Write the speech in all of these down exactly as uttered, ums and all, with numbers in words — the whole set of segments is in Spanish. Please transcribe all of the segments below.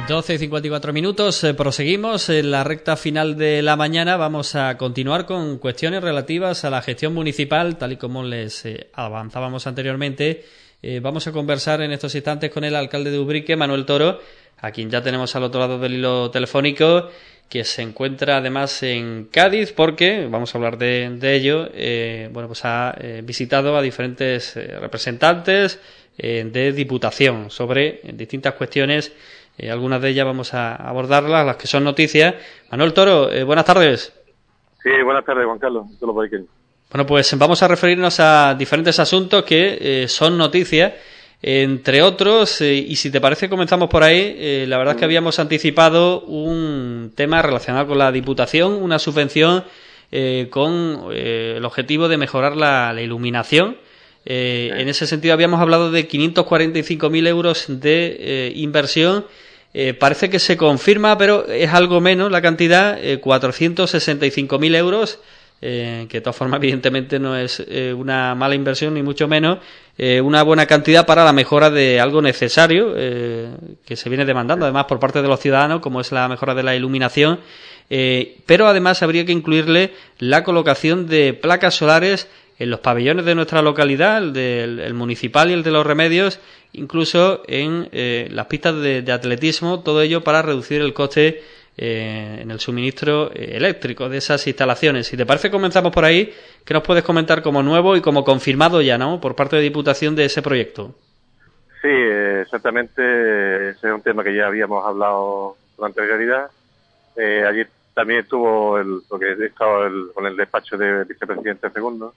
doce y cincuenta y cuatro minutos, eh, proseguimos en la recta final de la mañana. Vamos a continuar con cuestiones relativas a la gestión municipal, tal y como les eh, avanzábamos anteriormente. Eh, vamos a conversar en estos instantes con el alcalde de Ubrique, Manuel Toro, a quien ya tenemos al otro lado del hilo telefónico, que se encuentra además en Cádiz, porque, vamos a hablar de, de ello, eh, bueno, pues ha eh, visitado a diferentes eh, representantes eh, de Diputación sobre eh, distintas cuestiones. Eh, algunas de ellas vamos a abordarlas, las que son noticias. Manuel Toro, eh, buenas tardes. Sí, buenas tardes, Juan Carlos. Bueno, pues vamos a referirnos a diferentes asuntos que eh, son noticias, entre otros, eh, y si te parece comenzamos por ahí. Eh, la verdad es que habíamos anticipado un tema relacionado con la Diputación, una subvención eh, con eh, el objetivo de mejorar la, la iluminación. Eh, sí. En ese sentido habíamos hablado de quinientos cuarenta y cinco mil euros de eh, inversión. Eh, parece que se confirma, pero es algo menos la cantidad, eh, cuatrocientos sesenta y cinco mil euros, eh, que de todas formas evidentemente no es eh, una mala inversión ni mucho menos, eh, una buena cantidad para la mejora de algo necesario eh, que se viene demandando además por parte de los ciudadanos, como es la mejora de la iluminación, eh, pero además habría que incluirle la colocación de placas solares en los pabellones de nuestra localidad, el del el municipal y el de los Remedios, incluso en eh, las pistas de, de atletismo, todo ello para reducir el coste eh, en el suministro eh, eléctrico de esas instalaciones. Si te parece, comenzamos por ahí. ¿Qué nos puedes comentar como nuevo y como confirmado ya, ¿no?, por parte de Diputación de ese proyecto? Sí, exactamente. Ese es un tema que ya habíamos hablado con anterioridad. Eh, ayer también estuvo, el, porque he estado el, con el despacho del vicepresidente segundo,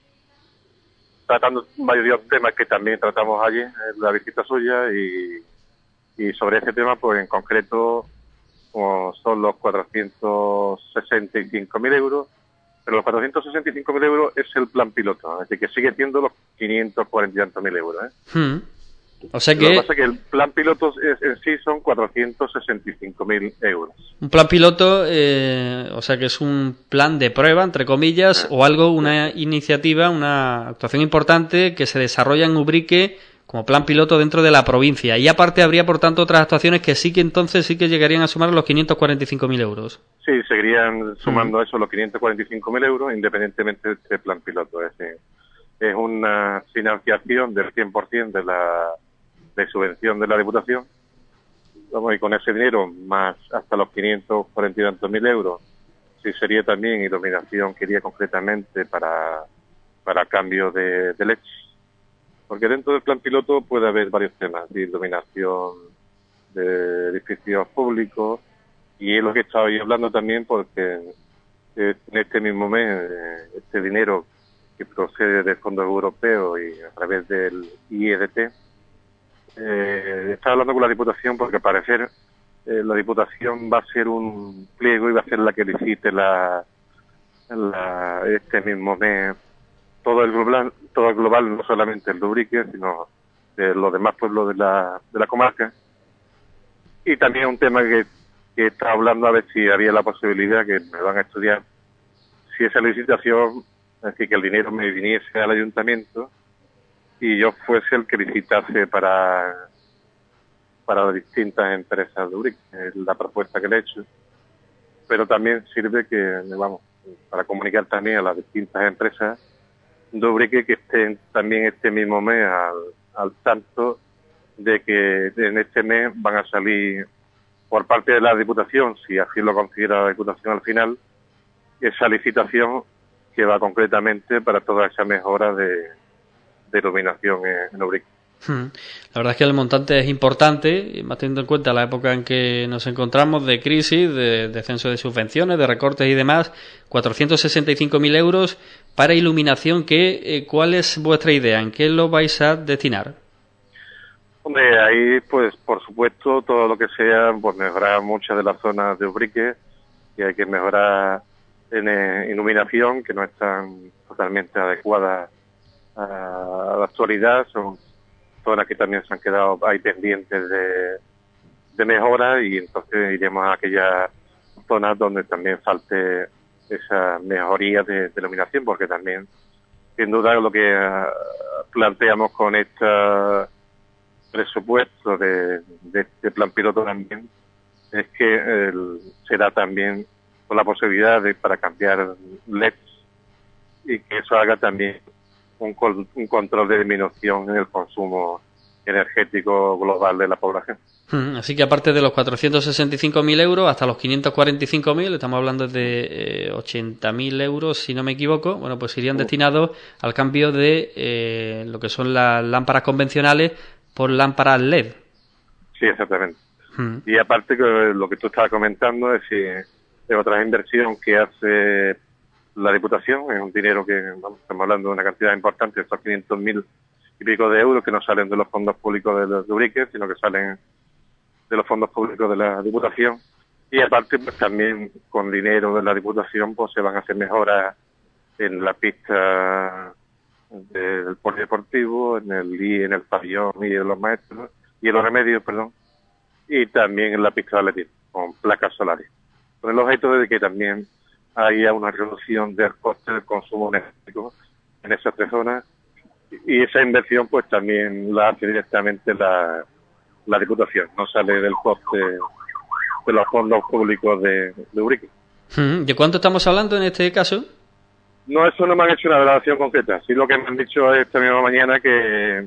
tratando varios temas que también tratamos allí en la visita suya, y, y sobre ese tema, pues en concreto, como son los cuatrocientos sesenta y cinco mil euros, pero los cuatrocientos sesenta y cinco mil euros es el plan piloto, así que sigue siendo los quinientos cuarenta mil euros. ¿eh? Hmm. O sea que... Lo que pasa es que el plan piloto es, en sí son cuatrocientos sesenta y cinco mil euros. Un plan piloto, eh, o sea que es un plan de prueba, entre comillas, o algo, una iniciativa, una actuación importante que se desarrolla en Ubrique como plan piloto dentro de la provincia. Y aparte habría, por tanto, otras actuaciones que sí que entonces sí que llegarían a sumar los quinientos cuarenta y cinco mil euros. Sí, seguirían sumando mm. a eso los quinientos cuarenta y cinco mil euros, independientemente de este plan piloto. Es decir, es una financiación del cien por ciento de la de subvención de la Diputación. Vamos, y con ese dinero, más hasta los quinientos cuarenta y tantos mil euros, sí sería también iluminación, quería concretamente para, para cambio de, de leche. Porque dentro del plan piloto puede haber varios temas de iluminación de edificios públicos, y es lo que he estado ahí hablando también, porque en este mismo mes, este dinero que procede del Fondo Europeo y a través del I E D T, Eh, estaba hablando con la Diputación, porque al parecer eh, la Diputación va a ser un pliego y va a ser la que licite la, la, este mismo mes todo el global, todo el global, no solamente el de Ubrique, sino de los demás pueblos de la, de la comarca. Y también un tema que, que estaba hablando, a ver si había la posibilidad, que me van a estudiar, si esa licitación, es decir, que el dinero me viniese al ayuntamiento y yo fuese el que licitase para para las distintas empresas de Ubrique, es la propuesta que le he hecho. Pero también sirve que, vamos, para comunicar también a las distintas empresas de Ubrique que estén también este mismo mes al, al tanto de que en este mes van a salir por parte de la Diputación, si así lo considera la Diputación al final, esa licitación que va concretamente para toda esa mejora de de iluminación en Ubrique. La verdad es que el montante es importante, más teniendo en cuenta la época en que nos encontramos de crisis, de descenso de subvenciones, de recortes y demás. Cuatrocientos sesenta y cinco mil euros para iluminación. ¿Qué, eh, ¿Cuál es vuestra idea? ¿En qué lo vais a destinar? Hombre, ahí pues por supuesto todo lo que sea pues mejorar muchas de las zonas de Ubrique, que hay que mejorar en eh, iluminación, que no están totalmente adecuadas a la actualidad, son zonas que también se han quedado ahí pendientes de, de mejora, y entonces iremos a aquellas zonas donde también falte esa mejoría de, de iluminación, porque también, sin duda, lo que uh, planteamos con este presupuesto de, de este plan piloto también es que el, se da también con la posibilidad de para cambiar L E Ds y que eso haga también un, un control de disminución en el consumo energético global de la población. Así que aparte de los cuatrocientos sesenta y cinco mil euros hasta los quinientos cuarenta y cinco mil, estamos hablando de eh, ochenta mil euros, si no me equivoco, bueno, pues irían uh. destinados al cambio de eh, lo que son las lámparas convencionales por lámparas L E D. Sí, exactamente. Uh. Y aparte que lo que tú estabas comentando es, es otra inversión que hace la Diputación, es un dinero que, vamos, estamos hablando de una cantidad importante, estos quinientos mil y pico de euros que no salen de los fondos públicos de los de Urique, sino que salen de los fondos públicos de la Diputación. Y aparte, pues también con dinero de la Diputación, pues se van a hacer mejoras en la pista de, del polideportivo, en el I, en el pabellón y en los maestros, y en los remedios, perdón, y también en la pista de atletismo, con placas solares. Con el objeto de que también haya una reducción del coste del consumo energético en esas tres zonas, y esa inversión pues también la hace directamente la, la Diputación, no sale del coste de los fondos públicos de, de Urique. ¿De cuánto estamos hablando en este caso? No, eso no me han hecho una valoración concreta. Sí, lo que me han dicho esta misma mañana que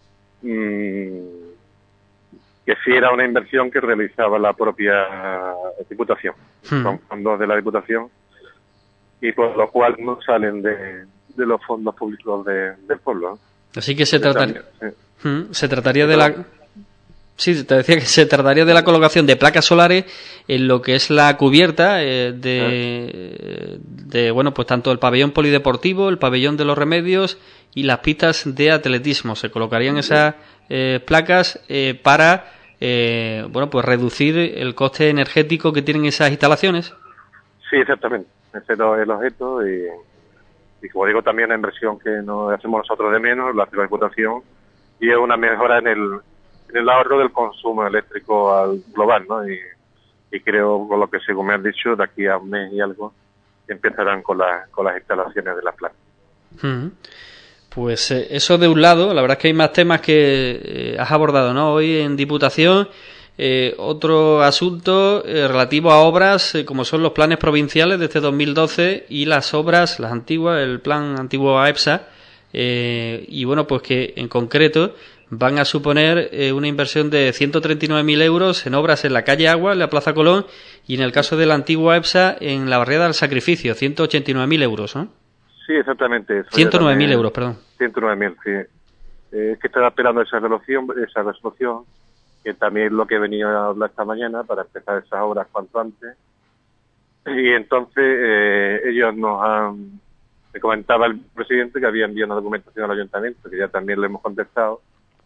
mmm, que sí era una inversión que realizaba la propia Diputación, hmm. con fondos de la Diputación, y por lo cual no salen de, de los fondos públicos de, del pueblo, ¿no? Así que se trataría, sí. hmm, se trataría de la... Sí, te decía que se trataría de la colocación de placas solares en lo que es la cubierta eh, de, de, bueno, pues tanto el pabellón polideportivo, el pabellón de los remedios y las pistas de atletismo. Se colocarían esas eh, placas eh, para, eh, bueno, pues reducir el coste energético que tienen esas instalaciones. Sí, exactamente. Ese es el objeto y, y como digo, también la inversión que no hacemos nosotros de menos, la hace la Diputación, y es una mejora en el en el ahorro del consumo eléctrico al global, ¿no? Y, y creo, con lo que según me han dicho, de aquí a un mes y algo, empezarán con, la, con las instalaciones de las plantas. Uh-huh. Pues eh, eso de un lado, la verdad es que hay más temas que eh, has abordado, ¿no? Hoy en Diputación, eh, otro asunto eh, relativo a obras, eh, como son los planes provinciales de este dos mil doce y las obras, las antiguas, el plan antiguo A E P S A, eh, y bueno, pues que en concreto van a suponer eh, una inversión de ciento treinta y nueve mil euros en obras en la calle Agua, en la Plaza Colón, y en el caso de la antigua E P S A, en la Barriada del Sacrificio, ciento ochenta y nueve mil euros, ¿no? Sí, exactamente. Eso ciento nueve mil euros, perdón. ciento nueve mil, sí. Eh, es que estaba esperando esa resolución, esa resolución, que también es lo que venía a hablar esta mañana, para empezar esas obras cuanto antes. Y entonces eh, ellos nos han... Me comentaba el presidente que había enviado una documentación al ayuntamiento, que ya también le hemos contestado,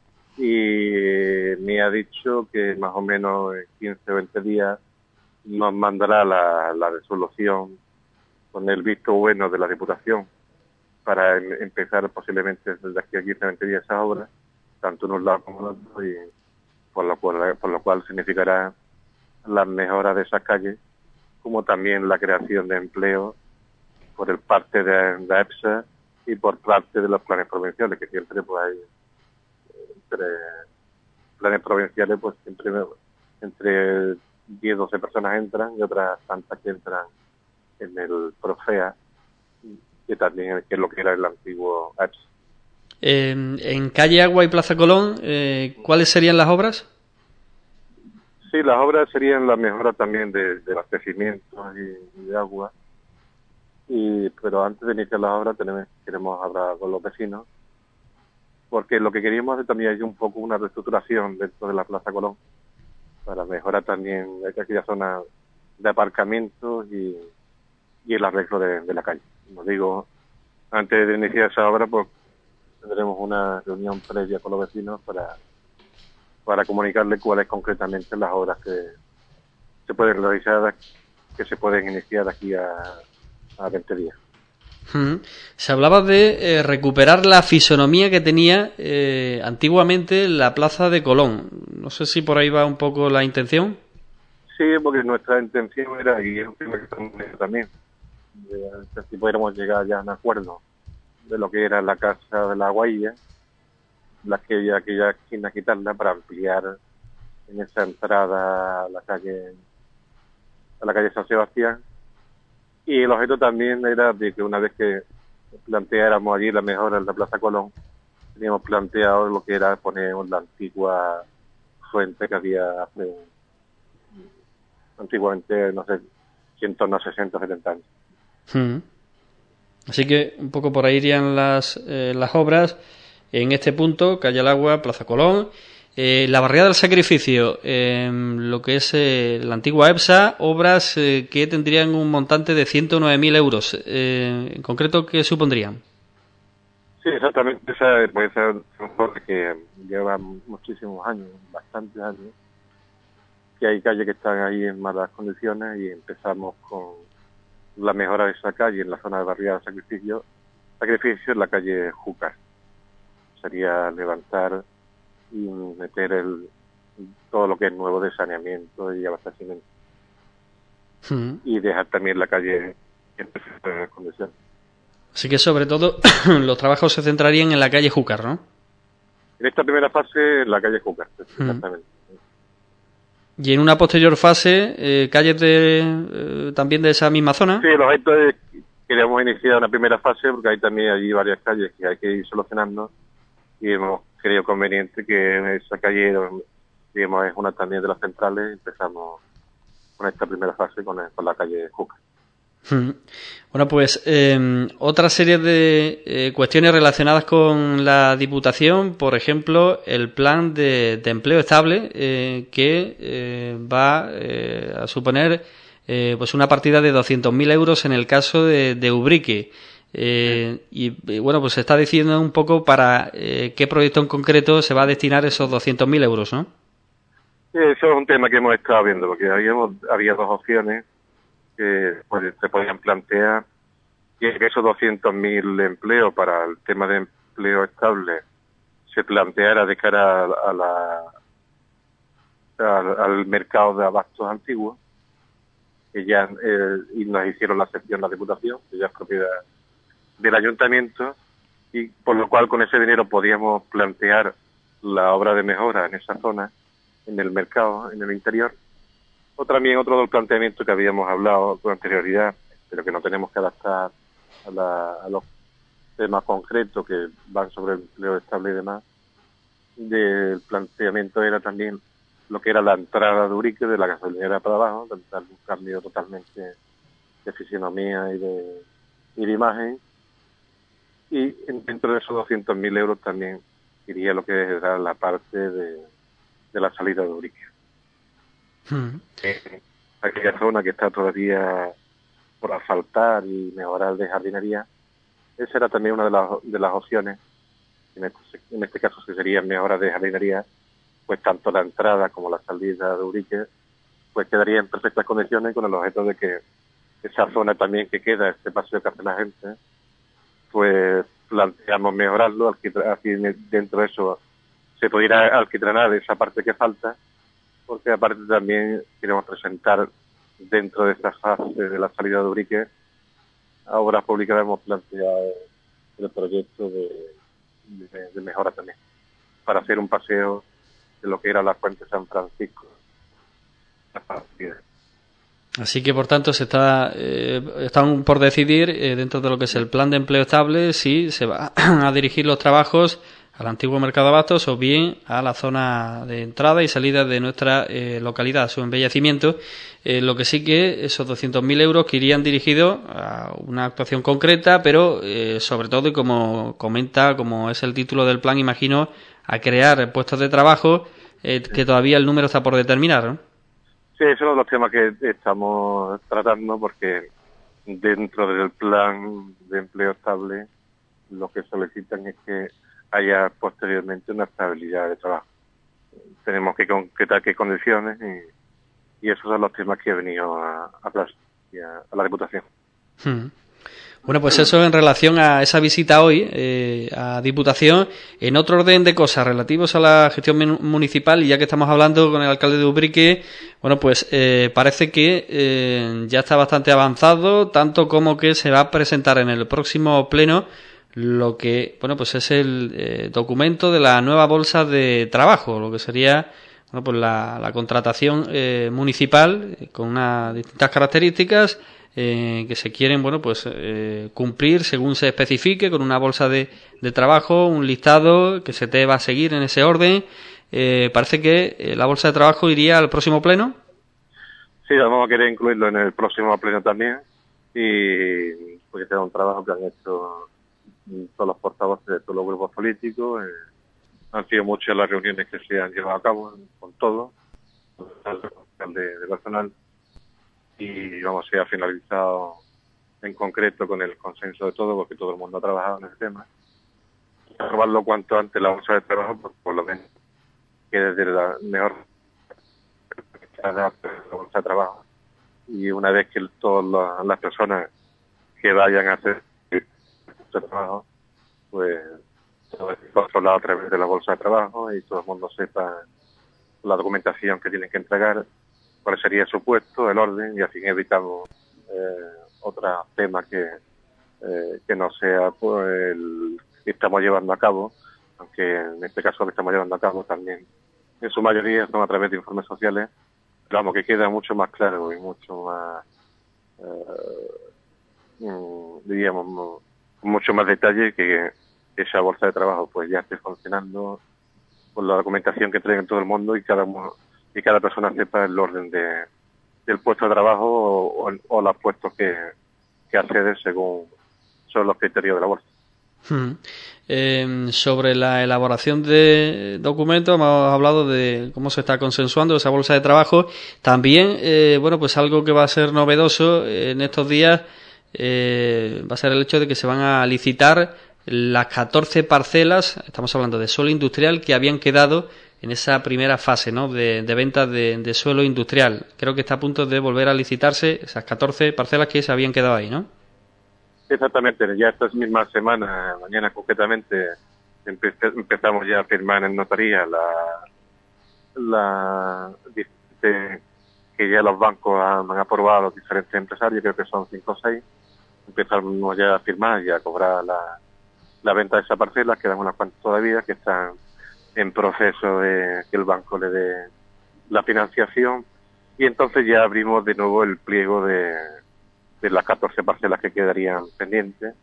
y me ha dicho que más o menos en quince o veinte días nos mandará la, la resolución con el visto bueno de la Diputación para em, empezar posiblemente desde aquí a quince o veinte días esas obras, tanto en un lado como en otro, y por lo cual, por lo cual significará la mejora de esas calles, como también la creación de empleo por el parte de, de A E P S A y por parte de los planes provinciales, que siempre pues hay entre planes provinciales, pues siempre entre diez o doce personas entran y otras tantas que entran en el Profea, que también que es lo que era el antiguo A E P S A. Eh, en calle Agua y Plaza Colón, eh, ¿cuáles serían las obras? Sí, las obras serían la mejora también de, de abastecimiento y, y de agua, y pero antes de iniciar las obras tenemos, queremos hablar con los vecinos, porque lo que queríamos hacer también es un poco una reestructuración dentro de la Plaza Colón, para mejorar también aquella zona de aparcamientos y, y el arreglo de, de la calle. Como digo, antes de iniciar esa obra, pues tendremos una reunión previa con los vecinos para, para comunicarles cuáles concretamente las obras que se pueden realizar, que se pueden iniciar aquí a, a veinte días. Hmm. Se hablaba de eh, recuperar la fisonomía que tenía eh, antiguamente la Plaza de Colón. No sé si por ahí va un poco la intención. Sí, porque nuestra intención era, y es un tema que estamos viendo también, de, de, si pudiéramos llegar ya a un acuerdo de lo que era la Casa de la Guailla, la que ya aquella esquina quitarla para ampliar en esa entrada a la calle a la calle San Sebastián, y el objeto también era de que una vez que planteáramos allí la mejora en la Plaza Colón, teníamos planteado lo que era poner la antigua fuente que había hace antiguamente, no sé, ciento sesenta, setenta años. Hmm. Así que un poco por ahí irían las, eh, las obras en este punto, calle al Agua, Plaza Colón. Eh, la barriada del Sacrificio, eh, lo que es eh, la antigua EPSA, obras eh, que tendrían un montante de ciento nueve mil euros. Eh, en concreto, ¿qué supondrían? Sí, exactamente. Esa puede ser un obra que lleva muchísimos años, bastantes años, que hay calles que están ahí en malas condiciones, y empezamos con la mejora de esa calle en la zona de barriada del Sacrificio. Sacrificio en la calle Júcar. Sería levantar y meter el, todo lo que es nuevo de saneamiento y abastecimiento. Hmm. Y dejar también la calle en perfectas condiciones. Así que sobre todo los trabajos se centrarían en la calle Júcar, ¿no? En esta primera fase, en la calle Júcar, exactamente. Hmm. Y en una posterior fase, eh, calles de eh, también de esa misma zona. Sí, los objetos es, queríamos iniciar una primera fase porque hay también allí varias calles que hay que ir solucionando, y hemos creído conveniente que esa calle, digamos, es una también de las centrales. Empezamos con esta primera fase con, el, con la calle Júcar. Hmm. Bueno, pues eh, otra serie de eh, cuestiones relacionadas con la Diputación, por ejemplo, el plan de, de empleo estable, eh, que eh, va eh, a suponer eh, pues una partida de doscientos mil euros en el caso de, de Ubrique. Eh, y, y bueno, pues se está diciendo un poco para eh, qué proyecto en concreto se va a destinar esos doscientos mil euros, ¿no? Sí, eso es un tema que hemos estado viendo, porque habíamos, había dos opciones que pues, se podían plantear, y que esos doscientos mil empleos para el tema de empleo estable se planteara de cara a, a la al, al mercado de abastos antiguos, que ya eh, y nos hicieron la sección la Diputación, que ya es propiedad del Ayuntamiento, y por lo cual con ese dinero podíamos plantear la obra de mejora en esa zona, en el mercado, en el interior. O también otro del planteamiento que habíamos hablado con anterioridad, pero que no tenemos que adaptar a, la, a los temas concretos que van sobre el empleo estable y demás. Del planteamiento era también lo que era la entrada de Ubrique, de la gasolinera para abajo, darle un cambio totalmente de fisionomía y de, y de imagen. Y dentro de esos doscientos mil euros también iría lo que era la parte de, de la salida de Ubrique. Hmm. Eh, aquella zona que está todavía por asfaltar y mejorar de jardinería, esa era también una de las, de las opciones. En este, en este caso, si serían mejoras de jardinería, pues tanto la entrada como la salida de Ubrique pues quedaría en perfectas condiciones, con el objeto de que esa zona también que queda, este paseo que hace la gente, pues planteamos mejorarlo, así dentro de eso se pudiera alquitranar esa parte que falta, porque aparte también queremos presentar dentro de esta fase de la salida de Ubrique a obras públicas. Hemos planteado el proyecto de, de, de mejora también, para hacer un paseo de lo que era la Fuente San Francisco. Así que, por tanto, se está eh, están por decidir eh, dentro de lo que es el plan de empleo estable si se va a dirigir los trabajos al antiguo mercado de abastos o bien a la zona de entrada y salida de nuestra eh, localidad, su embellecimiento. Eh, lo que sí que esos doscientos mil euros que irían dirigidos a una actuación concreta, pero eh, sobre todo, y como comenta, como es el título del plan, imagino, a crear puestos de trabajo, eh, que todavía el número está por determinar, ¿no? Sí, esos son los temas que estamos tratando, porque dentro del plan de empleo estable lo que solicitan es que haya posteriormente una estabilidad de trabajo. Tenemos que concretar qué condiciones, y, y esos son los temas que he venido a, a, a, a la Diputación. Hmm. Bueno, pues eso en relación a esa visita hoy eh, a Diputación. En otro orden de cosas relativos a la gestión municipal, y ya que estamos hablando con el alcalde de Ubrique, bueno, pues eh, parece que eh, ya está bastante avanzado, tanto como que se va a presentar en el próximo pleno lo que, bueno, pues es el eh, documento de la nueva bolsa de trabajo, lo que sería bueno, pues la, la contratación eh, municipal eh, con unas distintas características eh, que se quieren, bueno, pues eh, cumplir según se especifique, con una bolsa de, de trabajo, un listado que se te va a seguir en ese orden. Eh, parece que eh, la bolsa de trabajo iría al próximo pleno. Sí, vamos a querer incluirlo en el próximo pleno también, y porque será un trabajo que han hecho todos los portavoces de todos los grupos políticos. Eh, han sido muchas las reuniones que se han llevado a cabo con todos, con de, de personal, y vamos a ser finalizado en concreto con el consenso de todos, porque todo el mundo ha trabajado en el tema. Aprobarlo cuanto antes la bolsa de trabajo, por, por lo menos que desde la mejor la bolsa de trabajo, y una vez que todas las, las personas que vayan a hacer el trabajo, pues todo es controlado a través de la bolsa de trabajo y todo el mundo sepa la documentación que tienen que entregar, cuál sería su puesto, el orden, y así evitamos eh, otros temas que, eh, que no sea pues, el que estamos llevando a cabo, aunque en este caso lo que estamos llevando a cabo también en su mayoría son a través de informes sociales, pero vamos, que queda mucho más claro y mucho más, eh, diríamos, mucho más detalle que esa bolsa de trabajo pues ya esté funcionando con la documentación que traen todo el mundo y cada y cada persona sepa el orden de del puesto de trabajo o, o, o los puestos que, que accede según son los criterios de la bolsa. Hmm. Eh, sobre la elaboración de documentos hemos hablado de cómo se está consensuando esa bolsa de trabajo. También, eh, bueno, pues algo que va a ser novedoso en estos días eh, va a ser el hecho de que se van a licitar las catorce parcelas, estamos hablando de suelo industrial, que habían quedado en esa primera fase, ¿no?, de, de venta de, de suelo industrial. Creo que está a punto de volver a licitarse esas catorce parcelas que se habían quedado ahí, ¿no? Exactamente, ya estas mismas semanas, mañana concretamente, empe empezamos ya a firmar en notaría la, la de, que ya los bancos han, han aprobado a los diferentes empresarios, creo que son cinco o seis. Empezamos ya a firmar y a cobrar la, la venta de esas parcelas, quedan unas cuantas todavía que están en proceso de que el banco le dé la financiación, y entonces ya abrimos de nuevo el pliego de, de las catorce parcelas que quedarían pendientes,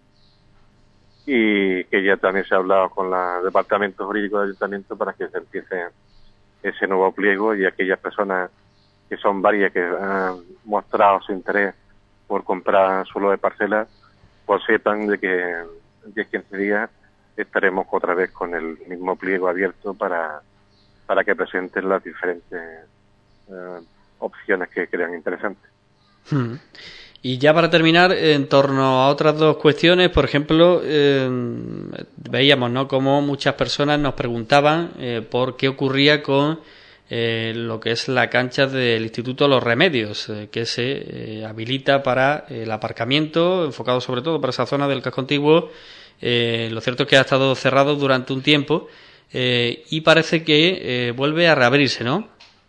y que ya también se ha hablado con el departamento jurídico del ayuntamiento para que se empiece ese nuevo pliego, y aquellas personas que son varias que han mostrado su interés por comprar suelo de parcelas, pues sepan de que en diez a quince días estaremos otra vez con el mismo pliego abierto para, para que presenten las diferentes eh, opciones que crean interesantes. Hmm. Y ya para terminar, en torno a otras dos cuestiones, por ejemplo, eh, veíamos, ¿no?, cómo muchas personas nos preguntaban eh, por qué ocurría con eh, lo que es la cancha del Instituto Los Remedios, eh, que se eh, habilita para el aparcamiento, enfocado sobre todo para esa zona del casco antiguo. Eh, lo cierto es que ha estado cerrado durante un tiempo eh, y parece que eh, vuelve a reabrirse, ¿no?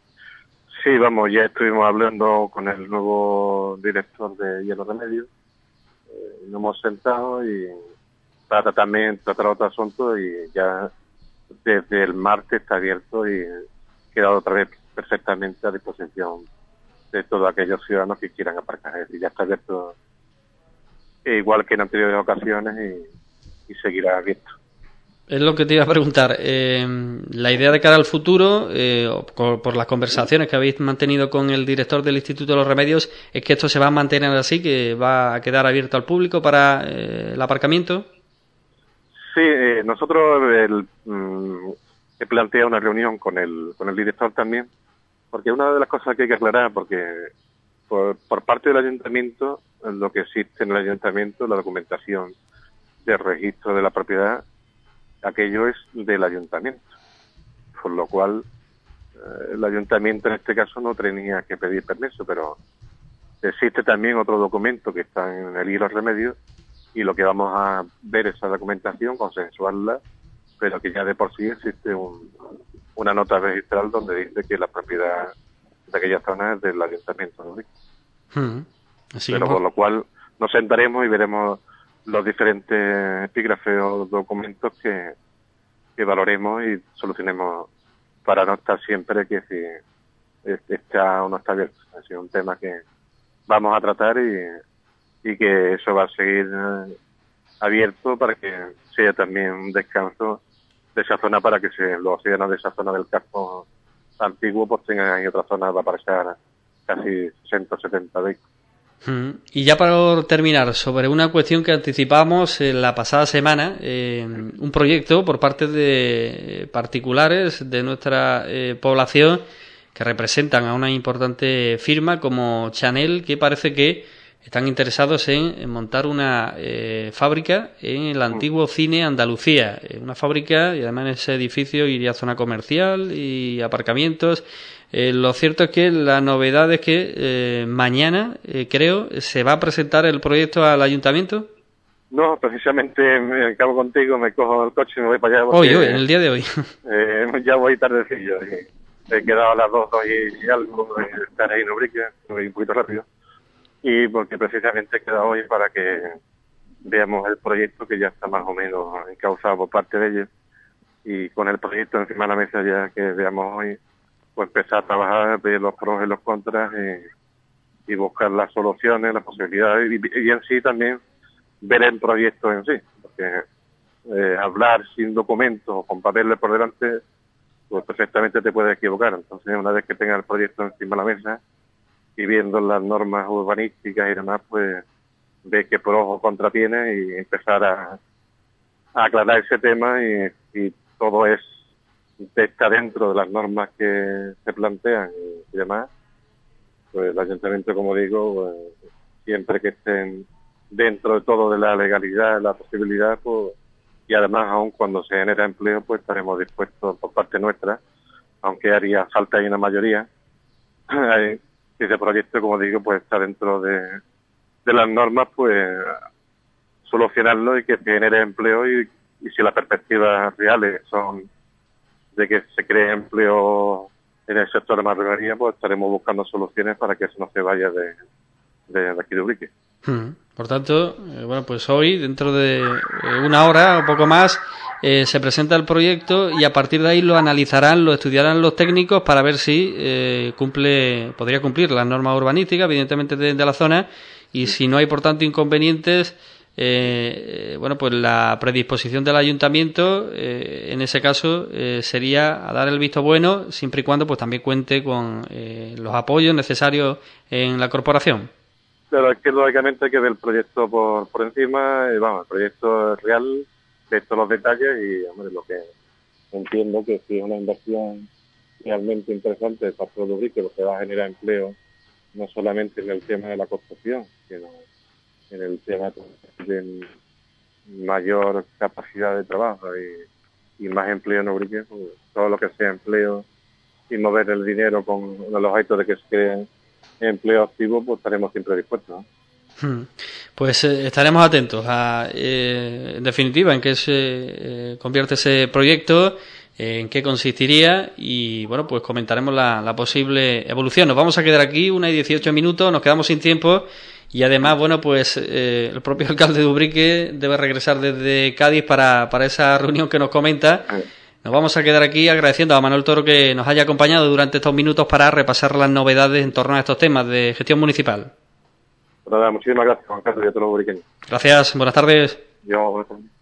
Sí, vamos, ya estuvimos hablando con el nuevo director de Los Remedios, eh, nos hemos sentado y para también tratar otro asunto, y ya desde el martes está abierto y queda otra vez perfectamente a disposición de todos aquellos ciudadanos que quieran aparcar. Es decir, ya está abierto igual que en anteriores ocasiones y, y seguirá abierto. Es lo que te iba a preguntar. Eh, la idea de cara al futuro, eh, por, por las conversaciones que habéis mantenido con el director del Instituto de los Remedios, es que esto se va a mantener así, que va a quedar abierto al público para eh, el aparcamiento. Sí, eh, nosotros el, mm, he planteado una reunión con el con el director también, porque una de las cosas que hay que aclarar, porque por, por parte del ayuntamiento, lo que existe en el ayuntamiento, la documentación de registro de la propiedad, aquello es del ayuntamiento, por lo cual eh, el ayuntamiento en este caso no tenía que pedir permiso, pero existe también otro documento que está en el I Los Remedios, y lo que vamos a ver es esa documentación, consensuarla, pero que ya de por sí existe un, una nota registral donde dice que la propiedad de aquella zona es del ayuntamiento, ¿no? Hmm. Así pero hemos... por lo cual nos sentaremos y veremos los diferentes epígrafes o documentos que, que valoremos y solucionemos para no estar siempre que si está o no está abierto. Ha sido un tema que vamos a tratar y, y que eso va a seguir eh, abierto para que sea también un descanso de esa zona, para que se, los ciudadanos de esa zona del casco antiguo pues tengan ahí otra zona para aparecer casi sesenta o setenta vehículos. Y ya para terminar, sobre una cuestión que anticipamos en la pasada semana, eh, un proyecto por parte de particulares de nuestra eh, población que representan a una importante firma como Chanel, que parece que están interesados en, en montar una eh, fábrica en el antiguo Cine Andalucía, una fábrica, y además en ese edificio iría zona comercial y aparcamientos. Eh, lo cierto es que la novedad es que eh, mañana, eh, creo, se va a presentar el proyecto al ayuntamiento. No, precisamente me acabo contigo, me cojo el coche y me voy para allá. Porque, hoy, hoy, en el día de hoy. Eh, ya voy tardecillo. Y he quedado a las dos, dos y, y algo de estar ahí en Ubrique, voy un poquito rápido. Y porque precisamente he quedado hoy para que veamos el proyecto, que ya está más o menos encauzado por parte de ellos. Y con el proyecto encima de la mesa ya que veamos hoy, pues empezar a trabajar, ver los pros y los contras y, y buscar las soluciones, las posibilidades y, y en sí también ver el proyecto en sí, porque eh, hablar sin documentos o con papeles por delante, pues perfectamente te puedes equivocar. Entonces, una vez que tenga el proyecto encima de la mesa y viendo las normas urbanísticas y demás, pues ver qué pros o contras tiene y empezar a, a aclarar ese tema y, y todo es está dentro de las normas que se plantean y, y demás, pues el ayuntamiento, como digo, pues, siempre que estén dentro de todo de la legalidad, la posibilidad, pues, y además aún cuando se genera empleo, pues estaremos dispuestos por parte nuestra, aunque haría falta ahí una mayoría, si ese proyecto, como digo, pues está dentro de, de las normas, pues solucionarlo y que genere empleo y, y si las perspectivas reales son de que se cree empleo en el sector de marronería, pues estaremos buscando soluciones para que eso no se vaya de, de, de aquí de Ubrique. Hmm. Por tanto, eh, bueno, pues hoy, dentro de eh, una hora o poco más, eh, se presenta el proyecto y a partir de ahí lo analizarán, lo estudiarán los técnicos para ver si eh, cumple, podría cumplir las normas urbanísticas, evidentemente de, de la zona, y si no hay, por tanto, inconvenientes, Eh, bueno, pues la predisposición del ayuntamiento eh, en ese caso eh, sería a dar el visto bueno, siempre y cuando pues también cuente con eh, los apoyos necesarios en la corporación. Pero es que lógicamente hay que ver el proyecto por, por encima, y, vamos, el proyecto es real, de todos los detalles y hombre, lo que entiendo que si es una inversión realmente interesante para todo Ubrique, porque va a generar empleo no solamente en el tema de la construcción, sino en el tema de mayor capacidad de trabajo y, y más empleo en Ubrique, pues, todo lo que sea empleo y mover el dinero con el objeto de que se creen empleo activo, pues estaremos siempre dispuestos, ¿no? Pues eh, estaremos atentos a, eh, en definitiva, en qué se eh, convierte ese proyecto, eh, en qué consistiría y, bueno, pues comentaremos la, la posible evolución. Nos vamos a quedar aquí, una y dieciocho minutos, nos quedamos sin tiempo. Y además, bueno, pues eh, el propio alcalde de Ubrique debe regresar desde Cádiz para, para esa reunión que nos comenta. Nos vamos a quedar aquí agradeciendo a Manuel Toro que nos haya acompañado durante estos minutos para repasar las novedades en torno a estos temas de gestión municipal. Nada, muchísimas gracias, Juan Carlos, y a todos los ubriqueños. Gracias, buenas tardes. Yo, buenas tardes.